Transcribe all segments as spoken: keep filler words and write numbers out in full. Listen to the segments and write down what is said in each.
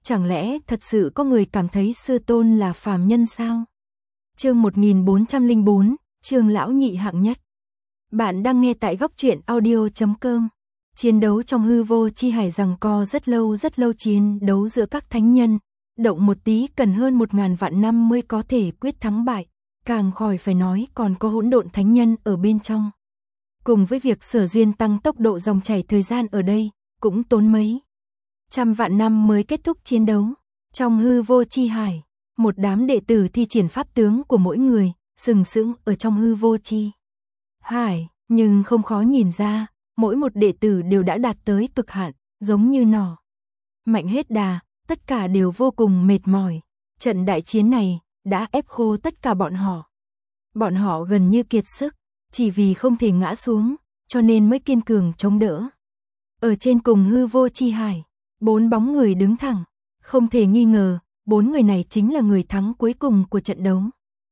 Chẳng lẽ thật sự có người cảm thấy sư tôn là phàm nhân sao? Chương một nghìn bốn trăm lẻ bốn, Trường lão nhị hạng nhất. Bạn đang nghe tại góc truyện audio chấm com. Chiến đấu trong hư vô chi hải giằng co rất lâu rất lâu, chiến đấu giữa các thánh nhân, động một tí cần hơn một ngàn vạn năm mới có thể quyết thắng bại, càng khỏi phải nói còn có hỗn độn thánh nhân ở bên trong. Cùng với việc Sở Duyên tăng tốc độ dòng chảy thời gian ở đây, cũng tốn mấy trăm vạn năm mới kết thúc chiến đấu. Trong hư vô chi hải, một đám đệ tử thi triển pháp tướng của mỗi người, sừng sững ở trong hư vô chi hải, nhưng không khó nhìn ra, mỗi một đệ tử đều đã đạt tới cực hạn, giống như nỏ mạnh hết đà, tất cả đều vô cùng mệt mỏi. Trận đại chiến này đã ép khô tất cả bọn họ. Bọn họ gần như kiệt sức, chỉ vì không thể ngã xuống, cho nên mới kiên cường chống đỡ. Ở trên cùng hư vô chi hải, bốn bóng người đứng thẳng, không thể nghi ngờ, bốn người này chính là người thắng cuối cùng của trận đấu.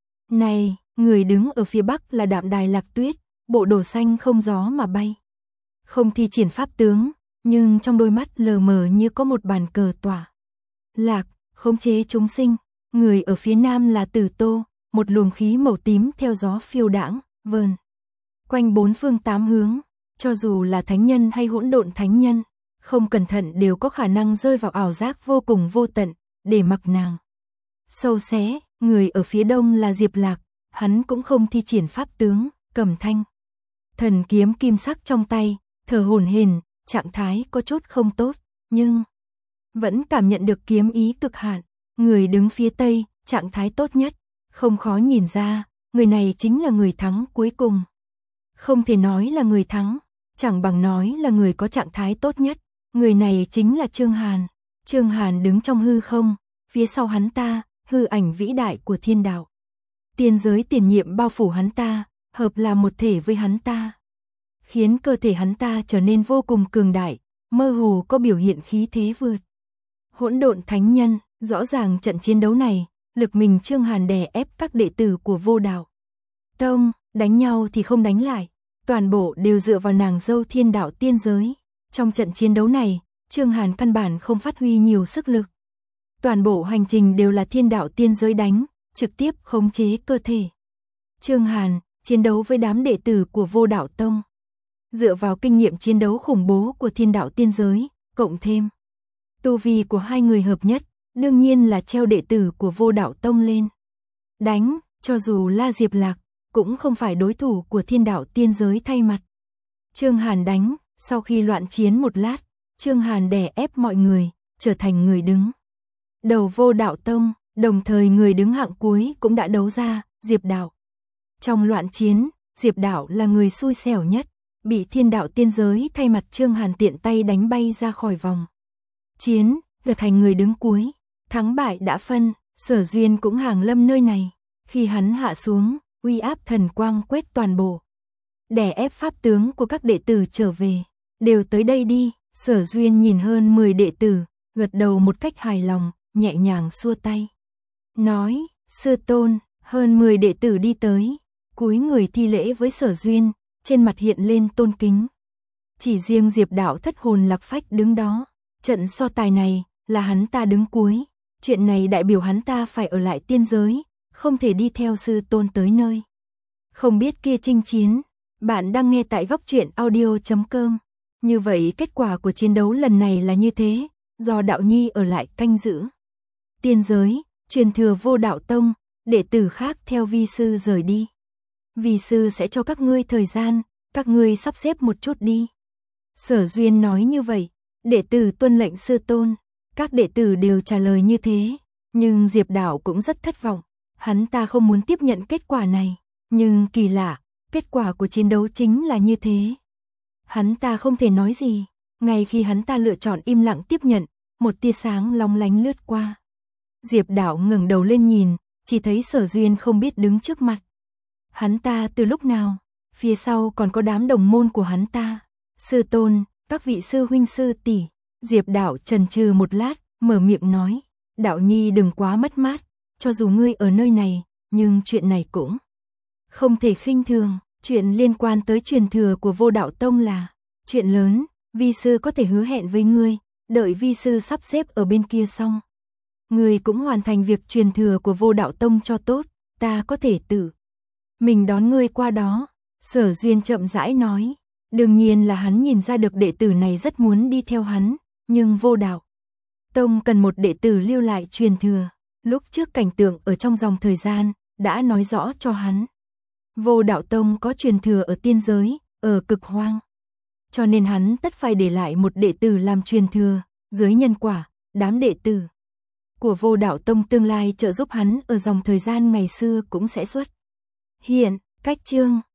Này, người đứng ở phía bắc là Đạm Đài Lạc Tuyết, bộ đồ xanh không gió mà bay. Không thi triển pháp tướng, nhưng trong đôi mắt lờ mờ như có một bàn cờ tỏa lạc, khống chế chúng sinh. Người ở phía nam là Tử Tô, một luồng khí màu tím theo gió phiêu đãng, vờn quanh bốn phương tám hướng, cho dù là thánh nhân hay hỗn độn thánh nhân, không cẩn thận đều có khả năng rơi vào ảo giác vô cùng vô tận, để mặc nàng sâu xé. Người ở phía đông là Diệp Lạc, hắn cũng không thi triển pháp tướng, cầm thanh thần kiếm kim sắc trong tay, thở hổn hển, trạng thái có chút không tốt, nhưng vẫn cảm nhận được kiếm ý cực hạn. Người đứng phía tây, trạng thái tốt nhất, không khó nhìn ra, người này chính là người thắng cuối cùng. Không thể nói là người thắng, chẳng bằng nói là người có trạng thái tốt nhất. Người này chính là Trương Hàn. Trương Hàn đứng trong hư không, phía sau hắn ta, hư ảnh vĩ đại của thiên đạo. Tiên giới tiền nhiệm bao phủ hắn ta, hợp là một thể với hắn ta, khiến cơ thể hắn ta trở nên vô cùng cường đại, mơ hồ có biểu hiện khí thế vượt hỗn độn thánh nhân. Rõ ràng trận chiến đấu này, lực mình Trương Hàn đè ép các đệ tử của Vô Đạo Tông, đánh nhau thì không đánh lại, toàn bộ đều dựa vào nàng dâu thiên đạo tiên giới. Trong trận chiến đấu này, Trương Hàn căn bản không phát huy nhiều sức lực. Toàn bộ hành trình đều là thiên đạo tiên giới đánh, trực tiếp khống chế cơ thể. Trương Hàn chiến đấu với đám đệ tử của Vô Đạo Tông, dựa vào kinh nghiệm chiến đấu khủng bố của thiên đạo tiên giới, cộng thêm tu vi của hai người hợp nhất, đương nhiên là treo đệ tử của Vô Đạo Tông lên đánh, cho dù là Diệp Lạc, cũng không phải đối thủ của thiên đạo tiên giới thay mặt Trương Hàn đánh. Sau khi loạn chiến một lát, Trương Hàn đè ép mọi người, trở thành người đứng đầu Vô Đạo Tông, đồng thời người đứng hạng cuối cũng đã đấu ra, Diệp Đạo. Trong loạn chiến, Diệp Đạo là người xui xẻo nhất, bị thiên đạo tiên giới thay mặt Trương Hàn tiện tay đánh bay ra khỏi vòng chiến, trở thành người đứng cuối. Thắng bại đã phân, Sở Duyên cũng hàng lâm nơi này. Khi hắn hạ xuống, uy áp thần quang quét toàn bộ, đè ép pháp tướng của các đệ tử trở về. Đều tới đây đi. Sở Duyên nhìn hơn mười đệ tử, gật đầu một cách hài lòng, nhẹ nhàng xua tay, nói, sư tôn. Hơn mười đệ tử đi tới, cúi người thi lễ với Sở Duyên, trên mặt hiện lên tôn kính. Chỉ riêng Diệp Đạo thất hồn lạc phách đứng đó. Trận so tài này là hắn ta đứng cuối, chuyện này đại biểu hắn ta phải ở lại tiên giới, không thể đi theo sư tôn tới nơi không biết kia chinh chiến. Bạn đang nghe tại góc truyện audio chấm com. Như vậy kết quả của chiến đấu lần này là như thế, do Đạo Nhi ở lại canh giữ tiên giới, truyền thừa Vô Đạo Tông, đệ tử khác theo vi sư rời đi. Vi sư sẽ cho các ngươi thời gian, các ngươi sắp xếp một chút đi. Sở Duyên nói như vậy, đệ tử tuân lệnh sư tôn. Các đệ tử đều trả lời như thế, nhưng Diệp Đạo cũng rất thất vọng. Hắn ta không muốn tiếp nhận kết quả này, nhưng kỳ lạ, kết quả của chiến đấu chính là như thế. Hắn ta không thể nói gì. Ngay khi hắn ta lựa chọn im lặng tiếp nhận, một tia sáng long lánh lướt qua. Diệp Đạo ngẩng đầu lên nhìn, chỉ thấy Sở Duyên không biết đứng trước mặt hắn ta từ lúc nào. Phía sau còn có đám đồng môn của hắn ta. Sư tôn, các vị sư huynh sư tỷ. Diệp Đạo chần chừ một lát, mở miệng nói, Đạo Nhi đừng quá mất mát, cho dù ngươi ở nơi này, nhưng chuyện này cũng không thể khinh thường. Chuyện liên quan tới truyền thừa của Vô Đạo Tông là chuyện lớn, vi sư có thể hứa hẹn với ngươi, đợi vi sư sắp xếp ở bên kia xong. Người cũng hoàn thành việc truyền thừa của Vô Đạo Tông cho tốt, ta có thể tự mình đón ngươi qua đó. Sở Duyên chậm rãi nói, đương nhiên là hắn nhìn ra được đệ tử này rất muốn đi theo hắn, nhưng Vô Đạo Tông cần một đệ tử lưu lại truyền thừa. Lúc trước cảnh tượng ở trong dòng thời gian, đã nói rõ cho hắn. Vô Đạo Tông có truyền thừa ở tiên giới, ở cực hoang. Cho nên hắn tất phải để lại một đệ tử làm truyền thừa, dưới nhân quả, đám đệ tử của Vô Đạo Tông tương lai trợ giúp hắn ở dòng thời gian ngày xưa cũng sẽ xuất hiện. Cách chương